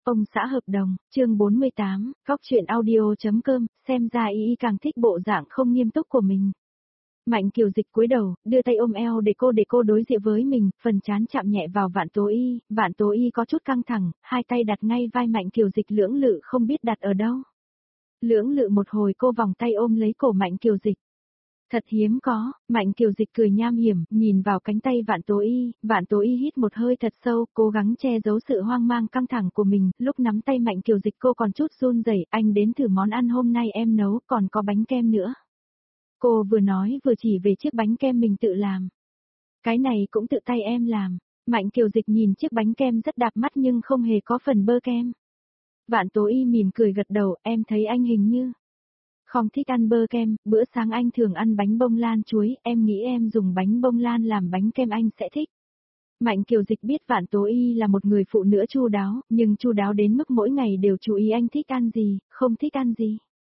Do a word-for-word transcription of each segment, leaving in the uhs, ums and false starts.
Ông xã hợp đồng, chương bốn mươi tám, góc truyện audio.com, xem ra y y càng thích bộ dạng không nghiêm túc của mình. Mạnh Kiều Dịch cúi đầu, đưa tay ôm eo để cô để cô đối diện với mình, phần trán chạm nhẹ vào Vạn Tố Y, Vạn Tố Y có chút căng thẳng, hai tay đặt ngay vai Mạnh Kiều Dịch lưỡng lự không biết đặt ở đâu. Lưỡng lự một hồi cô vòng tay ôm lấy cổ Mạnh Kiều Dịch. Thật hiếm có, Mạnh Kiều Dịch cười nham hiểm, nhìn vào cánh tay Vạn Tố Y, Vạn Tố Y hít một hơi thật sâu, cố gắng che giấu sự hoang mang căng thẳng của mình, lúc nắm tay Mạnh Kiều Dịch cô còn chút run rẩy, anh đến thử món ăn hôm nay em nấu, còn có bánh kem nữa. Cô vừa nói vừa chỉ về chiếc bánh kem mình tự làm. Cái này cũng tự tay em làm. Mạnh Kiều Dịch nhìn chiếc bánh kem rất đạp mắt nhưng không hề có phần bơ kem. Vạn Tố Y mỉm cười gật đầu, em thấy anh hình như không thích ăn bơ kem, bữa sáng anh thường ăn bánh bông lan chuối, em nghĩ em dùng bánh bông lan làm bánh kem anh sẽ thích. Mạnh Kiều Dịch biết Vạn Tố Y là một người phụ nữ chu đáo, nhưng chu đáo đến mức mỗi ngày đều chú ý anh thích ăn gì, không thích ăn gì.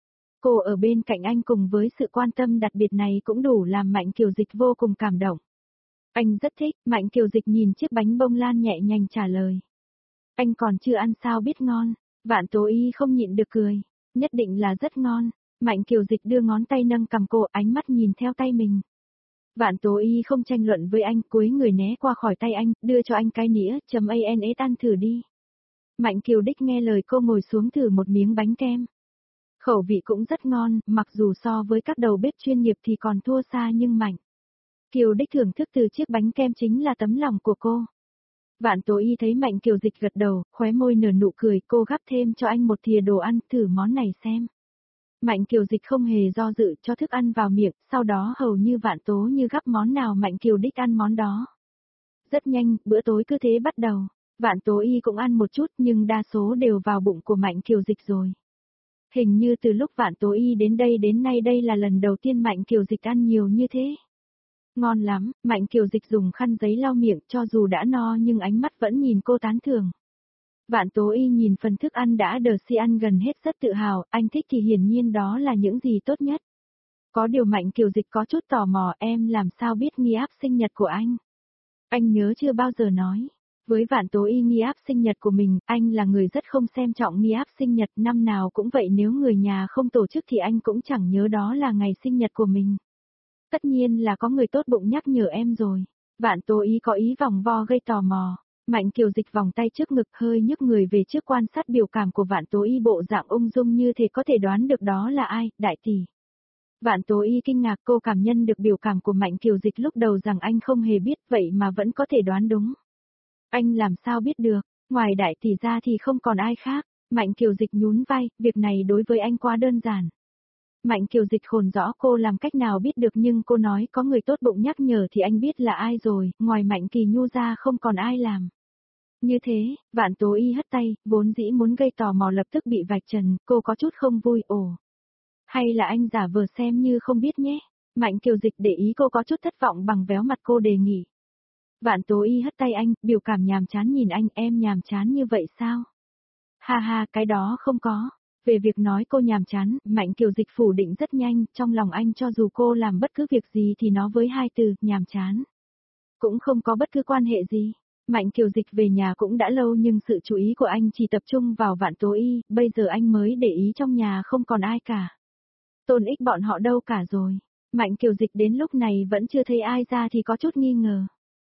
Cô ở bên cạnh anh cùng với sự quan tâm đặc biệt này cũng đủ làm Mạnh Kiều Dịch vô cùng cảm động. Anh rất thích, Mạnh Kiều Dịch nhìn chiếc bánh bông lan nhẹ nhàng trả lời. Anh còn chưa ăn sao biết ngon, Vạn Tố Y không nhịn được cười, nhất định là rất ngon. Mạnh Kiều Dịch đưa ngón tay nâng cầm cô, ánh mắt nhìn theo tay mình. Vạn Tố Y không tranh luận với anh, cúi người né qua khỏi tay anh, đưa cho anh cái nĩa, chấm an ết ăn thử đi. Mạnh Kiều Đích nghe lời cô ngồi xuống thử một miếng bánh kem. Khẩu vị cũng rất ngon, mặc dù so với các đầu bếp chuyên nghiệp thì còn thua xa nhưng Mạnh Kiều Đích thưởng thức từ chiếc bánh kem chính là tấm lòng của cô. Vạn Tố Y thấy Mạnh Kiều Dịch gật đầu, khóe môi nở nụ cười, cô gắp thêm cho anh một thìa đồ ăn, thử món này xem. Mạnh Kiều Dịch không hề do dự cho thức ăn vào miệng, sau đó hầu như Vạn Tố như gắp món nào Mạnh Kiều Đích ăn món đó. Rất nhanh, bữa tối cứ thế bắt đầu. Vạn Tố Y cũng ăn một chút nhưng đa số đều vào bụng của Mạnh Kiều Dịch rồi. Hình như từ lúc Vạn Tố Y đến đây đến nay đây là lần đầu tiên Mạnh Kiều Dịch ăn nhiều như thế. Ngon lắm, Mạnh Kiều Dịch dùng khăn giấy lau miệng cho dù đã no nhưng ánh mắt vẫn nhìn cô tán thưởng. Vạn Tố Y nhìn phần thức ăn đã đờ si ăn gần hết rất tự hào, anh thích thì hiển nhiên đó là những gì tốt nhất. Có điều Mạnh Kiều Dịch có chút tò mò, em làm sao biết nghi áp sinh nhật của anh? Anh nhớ chưa bao giờ nói. Với Vạn Tố Y nghi áp sinh nhật của mình, anh là người rất không xem trọng nghi áp sinh nhật, năm nào cũng vậy, nếu người nhà không tổ chức thì anh cũng chẳng nhớ đó là ngày sinh nhật của mình. Tất nhiên là có người tốt bụng nhắc nhở em rồi. Vạn Tố Y có ý vòng vo gây tò mò. Mạnh Kiều Dịch vòng tay trước ngực hơi nhấc người về trước quan sát biểu cảm của Vạn Tố Y, bộ dạng ung dung như thể có thể đoán được đó là ai, đại tỷ. Vạn Tố Y kinh ngạc, cô cảm nhận được biểu cảm của Mạnh Kiều Dịch lúc đầu rằng anh không hề biết vậy mà vẫn có thể đoán đúng. Anh làm sao biết được, ngoài đại tỷ ra thì không còn ai khác. Mạnh Kiều Dịch nhún vai, việc này đối với anh quá đơn giản. Mạnh Kiều Dịch khồn rõ cô làm cách nào biết được, nhưng cô nói có người tốt bụng nhắc nhở thì anh biết là ai rồi, ngoài Mạnh Kỳ Nhu ra không còn ai làm. Như thế, Vạn Tố Y hất tay, vốn dĩ muốn gây tò mò lập tức bị vạch trần, cô có chút không vui, ồ. Hay là anh giả vờ xem như không biết nhé. Mạnh Kiều Dịch để ý cô có chút thất vọng bằng véo mặt cô đề nghị. Vạn Tố Y hất tay anh, biểu cảm nhàm chán nhìn anh, em nhàm chán như vậy sao? Ha ha, cái đó không có. Về việc nói cô nhàm chán, Mạnh Kiều Dịch phủ định rất nhanh, trong lòng anh cho dù cô làm bất cứ việc gì thì nó với hai từ, nhàm chán. Cũng không có bất cứ quan hệ gì. Mạnh Kiều Dịch về nhà cũng đã lâu nhưng sự chú ý của anh chỉ tập trung vào Vạn Tố Y, bây giờ anh mới để ý trong nhà không còn ai cả. Tôn Ích bọn họ đâu cả rồi. Mạnh Kiều Dịch đến lúc này vẫn chưa thấy ai ra thì có chút nghi ngờ.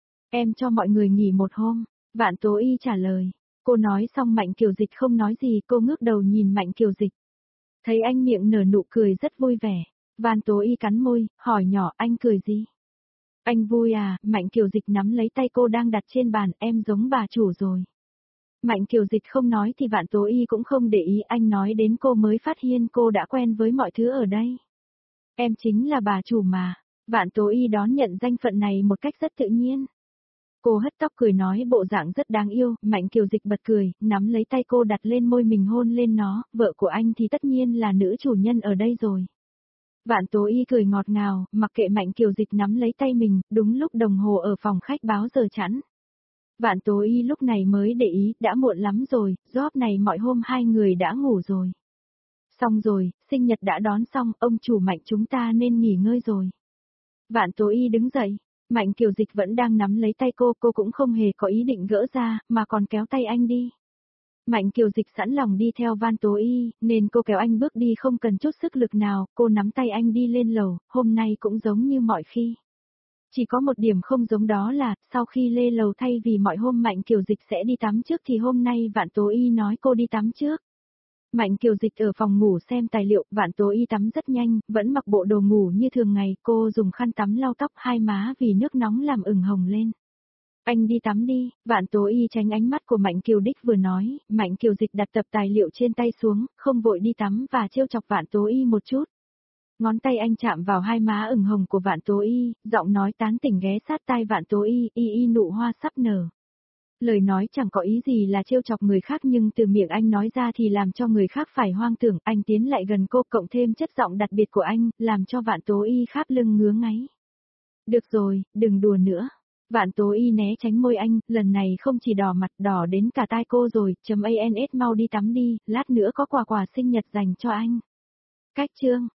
Em cho mọi người nghỉ một hôm, Vạn Tố Y trả lời. Cô nói xong Mạnh Kiều Dịch không nói gì, cô ngước đầu nhìn Mạnh Kiều Dịch. Thấy anh miệng nở nụ cười rất vui vẻ. Vạn Tố Y cắn môi, hỏi nhỏ, anh cười gì? Anh vui à? Mạnh Kiều Dịch nắm lấy tay cô đang đặt trên bàn, em giống bà chủ rồi. Mạnh Kiều Dịch không nói thì Vạn Tố Y cũng không để ý, anh nói đến cô mới phát hiện cô đã quen với mọi thứ ở đây. Em chính là bà chủ mà. Vạn Tố Y đón nhận danh phận này một cách rất tự nhiên. Cô hất tóc cười nói bộ dạng rất đáng yêu, Mạnh Kiều Dịch bật cười, nắm lấy tay cô đặt lên môi mình hôn lên nó, vợ của anh thì tất nhiên là nữ chủ nhân ở đây rồi. Vạn Tố Y cười ngọt ngào, mặc kệ Mạnh Kiều Dịch nắm lấy tay mình, đúng lúc đồng hồ ở phòng khách báo giờ chẵn. Vạn Tố Y lúc này mới để ý, đã muộn lắm rồi, job này mọi hôm hai người đã ngủ rồi. Xong rồi, sinh nhật đã đón xong, ông chủ Mạnh chúng ta nên nghỉ ngơi rồi. Vạn Tố Y đứng dậy. Mạnh Kiều Dịch vẫn đang nắm lấy tay cô, cô cũng không hề có ý định gỡ ra, mà còn kéo tay anh đi. Mạnh Kiều Dịch sẵn lòng đi theo Van Tố Y, nên cô kéo anh bước đi không cần chút sức lực nào, cô nắm tay anh đi lên lầu, hôm nay cũng giống như mọi khi. Chỉ có một điểm không giống đó là, sau khi lên lầu thay vì mọi hôm Mạnh Kiều Dịch sẽ đi tắm trước thì hôm nay Vạn Tố Y nói cô đi tắm trước. Mạnh Kiều Dịch ở phòng ngủ xem tài liệu, Vạn Tố Y tắm rất nhanh, vẫn mặc bộ đồ ngủ như thường ngày, cô dùng khăn tắm lau tóc hai má vì nước nóng làm ửng hồng lên. Anh đi tắm đi, Vạn Tố Y tránh ánh mắt của Mạnh Kiều Đích vừa nói, Mạnh Kiều Dịch đặt tập tài liệu trên tay xuống, không vội đi tắm và trêu chọc Vạn Tố Y một chút. Ngón tay anh chạm vào hai má ửng hồng của Vạn Tố Y, giọng nói tán tỉnh ghé sát tai Vạn Tố Y, y y nụ hoa sắp nở. Lời nói chẳng có ý gì là trêu chọc người khác nhưng từ miệng anh nói ra thì làm cho người khác phải hoang tưởng, anh tiến lại gần cô cộng thêm chất giọng đặc biệt của anh, làm cho Vạn Tố Y khắp lưng ngứa ngáy. Được rồi, đừng đùa nữa. Vạn Tố Y né tránh môi anh, lần này không chỉ đỏ mặt đỏ đến cả tai cô rồi, chấm ans mau đi tắm đi, lát nữa có quà quà sinh nhật dành cho anh. Cách chương.